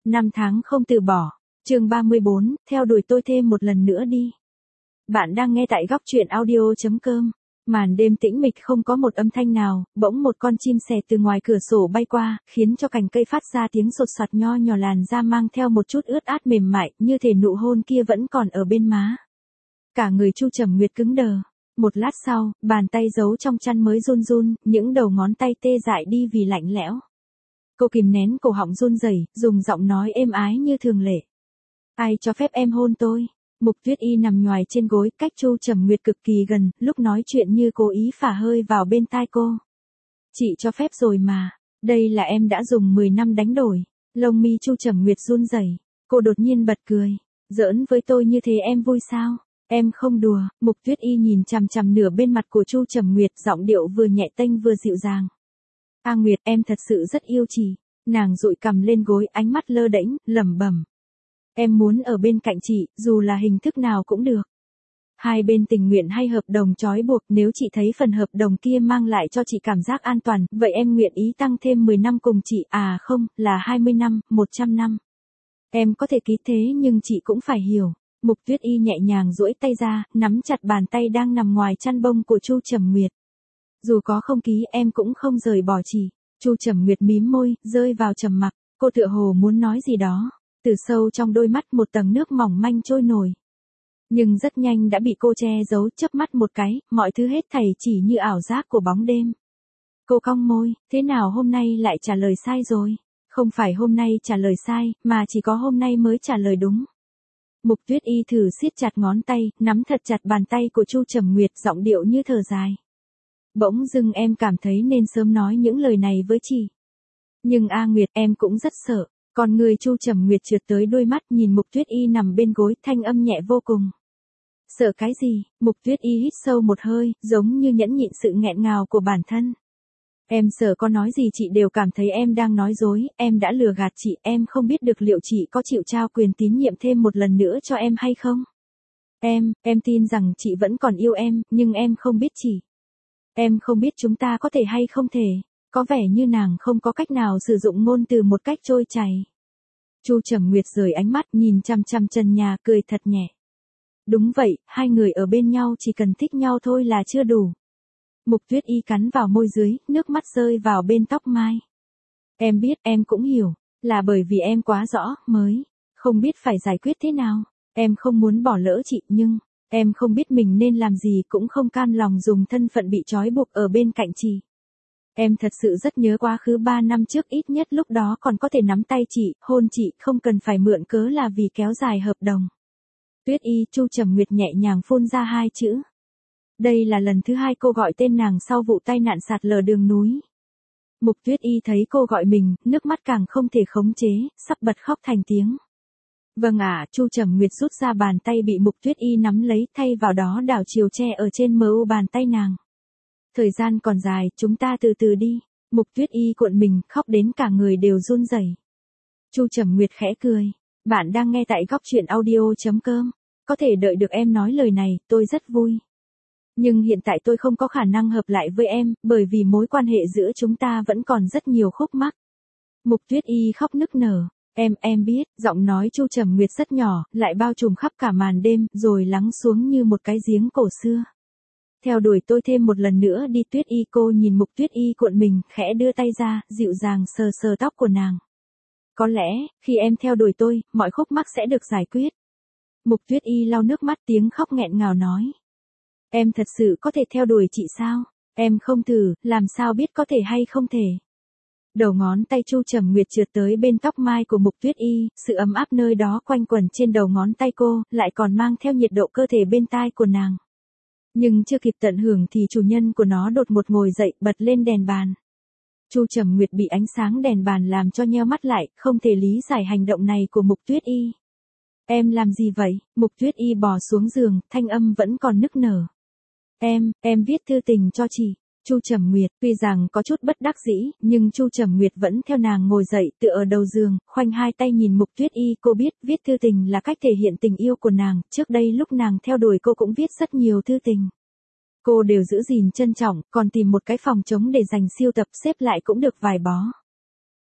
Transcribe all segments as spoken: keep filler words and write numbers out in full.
Năm tháng không từ bỏ. Chương ba mươi bốn, theo đuổi tôi thêm một lần nữa đi. Bạn đang nghe tại góc truyện audio chấm com. Màn đêm tĩnh mịch không có một âm thanh nào, bỗng một con chim sẻ từ ngoài cửa sổ bay qua, khiến cho cành cây phát ra tiếng sột soạt nho nhỏ, làn da mang theo một chút ướt át mềm mại, như thể nụ hôn kia vẫn còn ở bên má. Cả người Chu Trầm Nguyệt cứng đờ. Một lát sau, bàn tay giấu trong chăn mới run run, những đầu ngón tay tê dại đi vì lạnh lẽo. Cô kìm nén cổ họng run rẩy, dùng giọng nói êm ái như thường lệ. Ai cho phép em hôn tôi? Mục Tuyết Y nằm nhoài trên gối, cách Chu Trầm Nguyệt cực kỳ gần, lúc nói chuyện như cố ý phả hơi vào bên tai cô. Chị cho phép rồi mà, đây là em đã dùng mười năm đánh đổi. Lông mi Chu Trầm Nguyệt run rẩy, cô đột nhiên bật cười. Giỡn với tôi như thế em vui sao? Em không đùa. Mục Tuyết Y nhìn chằm chằm nửa bên mặt của Chu Trầm Nguyệt, giọng điệu vừa nhẹ tênh vừa dịu dàng. A Nguyệt, em thật sự rất yêu chị. Nàng dụi cằm lên gối, ánh mắt lơ đễnh, lẩm bẩm. Em muốn ở bên cạnh chị, dù là hình thức nào cũng được. Hai bên tình nguyện hay hợp đồng trói buộc, nếu chị thấy phần hợp đồng kia mang lại cho chị cảm giác an toàn, vậy em nguyện ý tăng thêm mười năm cùng chị, à không, là hai mươi năm, một trăm năm. Em có thể ký thế nhưng chị cũng phải hiểu. Mục Tuyết Y nhẹ nhàng duỗi tay ra, nắm chặt bàn tay đang nằm ngoài chăn bông của Chu Trầm Nguyệt. Dù có không ký em cũng không rời bỏ chị. Chu Trầm Nguyệt mím môi, rơi vào trầm mặc, cô tựa hồ muốn nói gì đó. Từ sâu trong đôi mắt một tầng nước mỏng manh trôi nổi. Nhưng rất nhanh đã bị cô che giấu, chớp mắt một cái, mọi thứ hết thảy chỉ như ảo giác của bóng đêm. Cô cong môi, thế nào hôm nay lại trả lời sai rồi? Không phải hôm nay trả lời sai, mà chỉ có hôm nay mới trả lời đúng. Mục Tuyết Y thử siết chặt ngón tay, nắm thật chặt bàn tay của Chu Trầm Nguyệt, giọng điệu như thở dài. Bỗng dưng em cảm thấy nên sớm nói những lời này với chị. Nhưng A Nguyệt, em cũng rất sợ. Còn người Chu Trầm Nguyệt trượt tới đôi mắt, nhìn Mục Tuyết Y nằm bên gối, thanh âm nhẹ vô cùng. Sợ cái gì? Mục Tuyết Y hít sâu một hơi, giống như nhẫn nhịn sự nghẹn ngào của bản thân. Em sợ có nói gì chị đều cảm thấy em đang nói dối, em đã lừa gạt chị, em không biết được liệu chị có chịu trao quyền tín nhiệm thêm một lần nữa cho em hay không? Em, em tin rằng chị vẫn còn yêu em, nhưng em không biết chị. Em không biết chúng ta có thể hay không thể. Có vẻ như nàng không có cách nào sử dụng ngôn từ một cách trôi chảy. Chu Trầm Nguyệt rời ánh mắt, nhìn chăm chăm trần nhà, cười thật nhẹ. Đúng vậy, hai người ở bên nhau chỉ cần thích nhau thôi là chưa đủ. Mục Tuyết Y cắn vào môi dưới, nước mắt rơi vào bên tóc mai. Em biết, em cũng hiểu, là bởi vì em quá rõ, mới không biết phải giải quyết thế nào. Em không muốn bỏ lỡ chị, nhưng em không biết mình nên làm gì, cũng không cam lòng dùng thân phận bị trói buộc ở bên cạnh chị. Em thật sự rất nhớ quá khứ ba năm trước, ít nhất lúc đó còn có thể nắm tay chị, hôn chị, không cần phải mượn cớ là vì kéo dài hợp đồng. Tuyết Y, Chu Trầm Nguyệt nhẹ nhàng phun ra hai chữ. Đây là lần thứ hai cô gọi tên nàng sau vụ tai nạn sạt lở đường núi. Mục Tuyết Y thấy cô gọi mình, nước mắt càng không thể khống chế, sắp bật khóc thành tiếng. Vâng ạ, Chu Trầm Nguyệt rút ra bàn tay bị Mục Tuyết Y nắm lấy, thay vào đó đảo chiều che ở trên mờ u bàn tay nàng. Thời gian còn dài, chúng ta từ từ đi. Mục Tuyết Y cuộn mình, khóc đến cả người đều run rẩy. Chu Trầm Nguyệt khẽ cười. Bạn đang nghe tại góc truyện audio chấm com. Có thể đợi được em nói lời này, tôi rất vui. Nhưng hiện tại tôi không có khả năng hợp lại với em, bởi vì mối quan hệ giữa chúng ta vẫn còn rất nhiều khúc mắc. Mục Tuyết Y khóc nức nở. Em, em biết, giọng nói Chu Trầm Nguyệt rất nhỏ, lại bao trùm khắp cả màn đêm, rồi lắng xuống như một cái giếng cổ xưa. Theo đuổi tôi thêm một lần nữa đi Tuyết Y. Cô nhìn Mục Tuyết Y cuộn mình, khẽ đưa tay ra, dịu dàng sờ sờ tóc của nàng. Có lẽ, khi em theo đuổi tôi, mọi khúc mắc sẽ được giải quyết. Mục Tuyết Y lau nước mắt, tiếng khóc nghẹn ngào nói. Em thật sự có thể theo đuổi chị sao? Em không thử, làm sao biết có thể hay không thể? Đầu ngón tay Chu Trầm Nguyệt trượt tới bên tóc mai của Mục Tuyết Y, sự ấm áp nơi đó quanh quẩn trên đầu ngón tay cô, lại còn mang theo nhiệt độ cơ thể bên tai của nàng. Nhưng chưa kịp tận hưởng thì chủ nhân của nó đột ngột ngồi dậy, bật lên đèn bàn. Chu Trầm Nguyệt bị ánh sáng đèn bàn làm cho nheo mắt lại, không thể lý giải hành động này của Mục Tuyết Y. Em làm gì vậy? Mục Tuyết Y bò xuống giường, thanh âm vẫn còn nức nở. Em, em viết thư tình cho chị. Chu Trầm Nguyệt, tuy rằng có chút bất đắc dĩ, nhưng Chu Trầm Nguyệt vẫn theo nàng ngồi dậy, tựa ở đầu giường, khoanh hai tay nhìn Mục Tuyết Y. Cô biết, viết thư tình là cách thể hiện tình yêu của nàng, trước đây lúc nàng theo đuổi cô cũng viết rất nhiều thư tình. Cô đều giữ gìn trân trọng, còn tìm một cái phòng trống để dành siêu tập, xếp lại cũng được vài bó.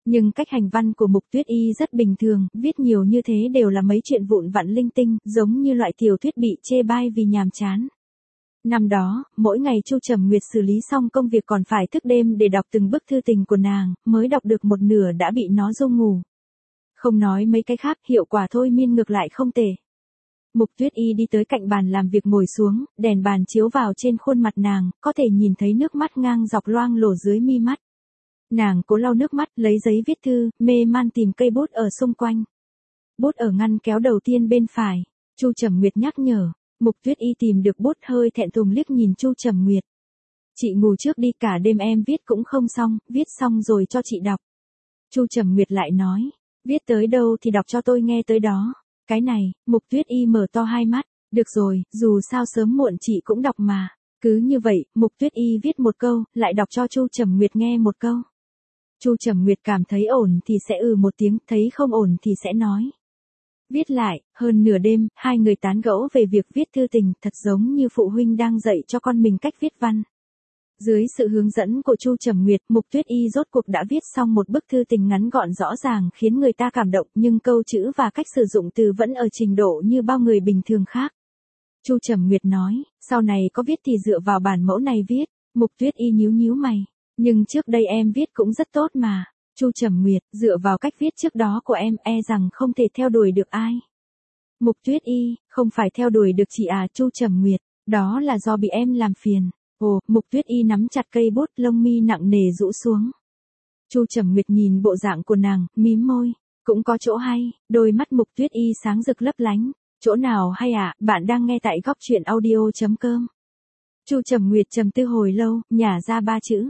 Nhưng cách hành văn của Mục Tuyết Y rất bình thường, viết nhiều như thế đều là mấy chuyện vụn vặt linh tinh, giống như loại tiểu thuyết bị chê bai vì nhàm chán. Năm đó, mỗi ngày Chu Trầm Nguyệt xử lý xong công việc còn phải thức đêm để đọc từng bức thư tình của nàng, mới đọc được một nửa đã bị nó ru ngủ. Không nói mấy cái khác, hiệu quả thôi miên ngược lại không tệ. Mục Tuyết Y đi tới cạnh bàn làm việc ngồi xuống, đèn bàn chiếu vào trên khuôn mặt nàng, có thể nhìn thấy nước mắt ngang dọc loang lổ dưới mi mắt. Nàng cố lau nước mắt, lấy giấy viết thư, mê man tìm cây bút ở xung quanh. Bút ở ngăn kéo đầu tiên bên phải. Chu Trầm Nguyệt nhắc nhở. Mục Tuyết Y tìm được bút hơi thẹn thùng liếc nhìn Chu Trầm Nguyệt. Chị ngủ trước đi, cả đêm em viết cũng không xong, viết xong rồi cho chị đọc. Chu Trầm Nguyệt lại nói. Viết tới đâu thì đọc cho tôi nghe tới đó. Cái này, Mục Tuyết Y mở to hai mắt. Được rồi, dù sao sớm muộn chị cũng đọc mà. Cứ như vậy, Mục Tuyết Y viết một câu, lại đọc cho Chu Trầm Nguyệt nghe một câu. Chu Trầm Nguyệt cảm thấy ổn thì sẽ ừ một tiếng, thấy không ổn thì sẽ nói. Viết lại, hơn nửa đêm, hai người tán gẫu về việc viết thư tình, thật giống như phụ huynh đang dạy cho con mình cách viết văn. Dưới sự hướng dẫn của Chu Trầm Nguyệt, Mục Tuyết Y rốt cuộc đã viết xong một bức thư tình ngắn gọn rõ ràng khiến người ta cảm động, nhưng câu chữ và cách sử dụng từ vẫn ở trình độ như bao người bình thường khác. Chu Trầm Nguyệt nói, sau này có viết thì dựa vào bản mẫu này viết. Mục Tuyết Y nhíu nhíu mày. Nhưng trước đây em viết cũng rất tốt mà. Chu Trầm Nguyệt, dựa vào cách viết trước đó của em, e rằng không thể theo đuổi được ai. Mục Tuyết Y, không phải theo đuổi được chị à. Chu Trầm Nguyệt, đó là do bị em làm phiền. Ồ, Mục Tuyết Y nắm chặt cây bút, lông mi nặng nề rũ xuống. Chu Trầm Nguyệt nhìn bộ dạng của nàng, mím môi. Cũng có chỗ hay. Đôi mắt Mục Tuyết Y sáng rực lấp lánh. Chỗ nào hay à? Bạn đang nghe tại góc truyện audio chấm com. Chu Trầm Nguyệt trầm tư hồi lâu, nhả ra ba chữ.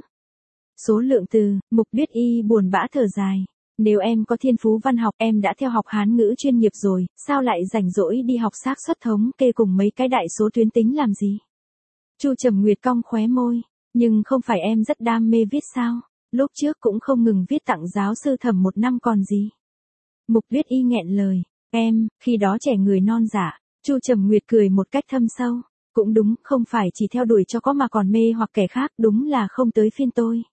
Số lượng từ. Mục Tuyết Y buồn bã thở dài. Nếu em có thiên phú văn học, em đã theo học Hán ngữ chuyên nghiệp rồi, sao lại rảnh rỗi đi học xác suất thống kê cùng mấy cái đại số tuyến tính làm gì? Chu Trầm Nguyệt cong khóe môi. Nhưng không phải em rất đam mê viết sao? Lúc trước cũng không ngừng viết tặng giáo sư Thẩm một năm còn gì. Mục Tuyết Y nghẹn lời. Em, khi đó trẻ người non dạ. Chu Trầm Nguyệt cười một cách thâm sâu. Cũng đúng, không phải chỉ theo đuổi cho có mà còn mê hoặc kẻ khác, đúng là không tới phiên tôi.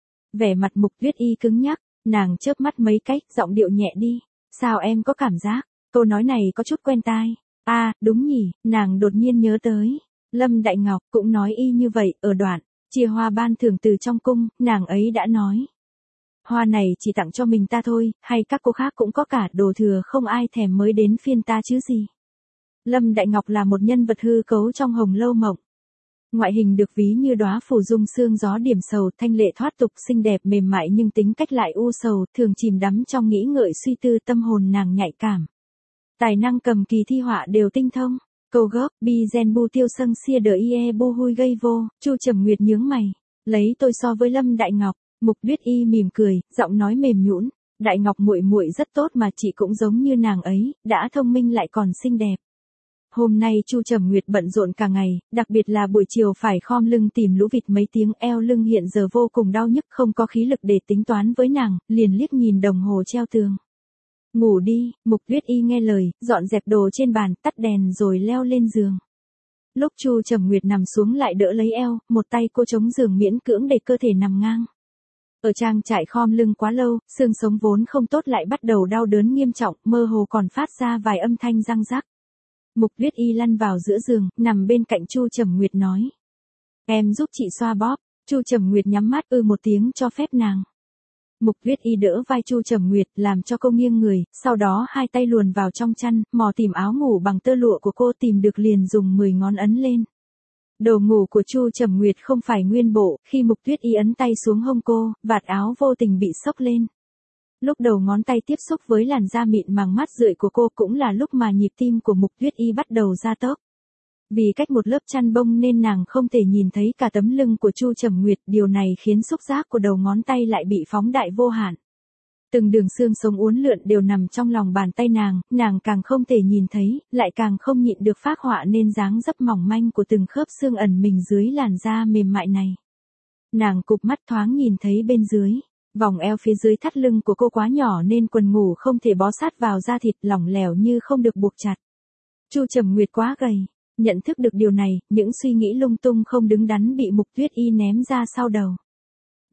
Vẻ mặt Mục Tuyết Y cứng nhắc, nàng chớp mắt mấy cách, giọng điệu nhẹ đi. Sao em có cảm giác, câu nói này có chút quen tai. À, đúng nhỉ, nàng đột nhiên nhớ tới. Lâm Đại Ngọc cũng nói y như vậy, ở đoạn, chia hoa ban thưởng từ trong cung, nàng ấy đã nói. Hoa này chỉ tặng cho mình ta thôi, hay các cô khác cũng có cả, đồ thừa không ai thèm mới đến phiên ta chứ gì. Lâm Đại Ngọc là một nhân vật hư cấu trong Hồng Lâu Mộng. Ngoại hình được ví như đóa phủ dung sương gió điểm sầu, thanh lệ thoát tục, xinh đẹp mềm mại nhưng tính cách lại u sầu, thường chìm đắm trong nghĩ ngợi suy tư, tâm hồn nàng nhạy cảm. Tài năng cầm kỳ thi họa đều tinh thông. Câu gốc, bi gen bu tiêu sâng xia đờ ie bu hui gây vô. Chu Trầm Nguyệt nhướng mày. Lấy tôi so với Lâm Đại Ngọc. Mục Tuyết Y mỉm cười, giọng nói mềm nhũn. Đại Ngọc muội muội rất tốt mà, chị cũng giống như nàng ấy, đã thông minh lại còn xinh đẹp. Hôm nay Chu Trầm Nguyệt bận rộn cả ngày, đặc biệt là buổi chiều phải khom lưng tìm lũ vịt mấy tiếng, eo lưng hiện giờ vô cùng đau nhức, không có khí lực để tính toán với nàng, liền liếc nhìn đồng hồ treo tường. Ngủ đi. Mục Tuyết Y nghe lời, dọn dẹp đồ trên bàn, tắt đèn rồi leo lên giường. Lúc Chu Trầm Nguyệt nằm xuống lại đỡ lấy eo, một tay cô chống giường miễn cưỡng để cơ thể nằm ngang. Ở trang trại khom lưng quá lâu, xương sống vốn không tốt lại bắt đầu đau đớn nghiêm trọng, mơ hồ còn phát ra vài âm thanh răng rắc. Mục Tuyết Y lăn vào giữa giường, nằm bên cạnh Chu Trầm Nguyệt nói. Em giúp chị xoa bóp. Chu Trầm Nguyệt nhắm mắt ư một tiếng cho phép nàng. Mục Tuyết Y đỡ vai Chu Trầm Nguyệt, làm cho cô nghiêng người, sau đó hai tay luồn vào trong chăn, mò tìm áo ngủ bằng tơ lụa của cô, tìm được liền dùng mười ngón ấn lên. Đồ ngủ của Chu Trầm Nguyệt không phải nguyên bộ, khi Mục Tuyết Y ấn tay xuống hông cô, vạt áo vô tình bị xốc lên. Lúc đầu ngón tay tiếp xúc với làn da mịn màng mát rượi của cô cũng là lúc mà nhịp tim của Mục Tuyết Y bắt đầu gia tốc. Vì cách một lớp chăn bông nên nàng không thể nhìn thấy cả tấm lưng của Chu Trầm Nguyệt, điều này khiến xúc giác của đầu ngón tay lại bị phóng đại vô hạn. Từng đường xương sống uốn lượn đều nằm trong lòng bàn tay nàng, nàng càng không thể nhìn thấy, lại càng không nhịn được phác họa nên dáng dấp mỏng manh của từng khớp xương ẩn mình dưới làn da mềm mại này. Nàng cụp mắt thoáng nhìn thấy bên dưới. Vòng eo phía dưới thắt lưng của cô quá nhỏ nên quần ngủ không thể bó sát vào da thịt, lỏng lẻo như không được buộc chặt. Chu Trầm Nguyệt quá gầy. Nhận thức được điều này, những suy nghĩ lung tung không đứng đắn bị Mục Tuyết Y ném ra sau đầu.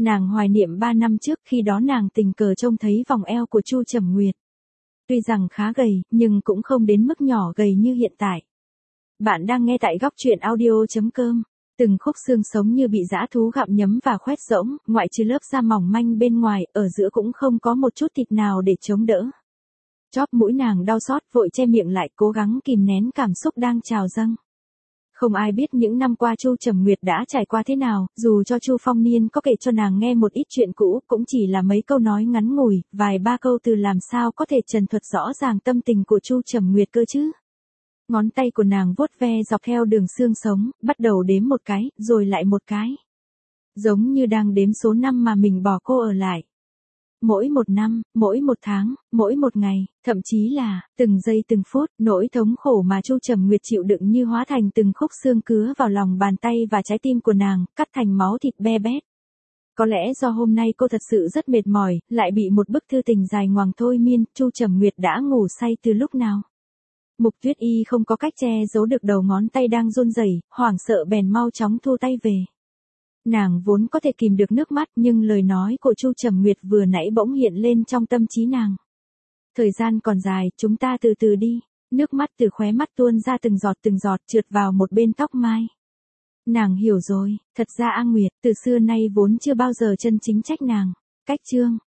Nàng hoài niệm ba năm trước khi đó nàng tình cờ trông thấy vòng eo của Chu Trầm Nguyệt. Tuy rằng khá gầy, nhưng cũng không đến mức nhỏ gầy như hiện tại. Bạn đang nghe tại góc truyện audio.com. Từng khúc xương sống như bị dã thú gặm nhấm và khoét rỗng, ngoại trừ lớp da mỏng manh bên ngoài, ở giữa cũng không có một chút thịt nào để chống đỡ. Chóp mũi nàng đau xót, vội che miệng lại, cố gắng kìm nén cảm xúc đang trào dâng. Không ai biết những năm qua Chu Trầm Nguyệt đã trải qua thế nào, dù cho Chu Phong Niên có kể cho nàng nghe một ít chuyện cũ, cũng chỉ là mấy câu nói ngắn ngủi, vài ba câu từ làm sao có thể trần thuật rõ ràng tâm tình của Chu Trầm Nguyệt cơ chứ. Ngón tay của nàng vuốt ve dọc theo đường xương sống, bắt đầu đếm một cái, rồi lại một cái. Giống như đang đếm số năm mà mình bỏ cô ở lại. Mỗi một năm, mỗi một tháng, mỗi một ngày, thậm chí là, từng giây từng phút, nỗi thống khổ mà Chu Trầm Nguyệt chịu đựng như hóa thành từng khúc xương cứa vào lòng bàn tay và trái tim của nàng, cắt thành máu thịt be bét. Có lẽ do hôm nay cô thật sự rất mệt mỏi, lại bị một bức thư tình dài ngoằng thôi miên, Chu Trầm Nguyệt đã ngủ say từ lúc nào. Mục Tuyết Y không có cách che giấu được đầu ngón tay đang run rẩy, hoảng sợ bèn mau chóng thu tay về. Nàng vốn có thể kìm được nước mắt, nhưng lời nói của Chu Trầm Nguyệt vừa nãy bỗng hiện lên trong tâm trí nàng. Thời gian còn dài, chúng ta từ từ đi. Nước mắt từ khóe mắt tuôn ra từng giọt từng giọt, trượt vào một bên tóc mai. Nàng hiểu rồi, thật ra A Nguyệt từ xưa nay vốn chưa bao giờ chân chính trách nàng. Cách chương,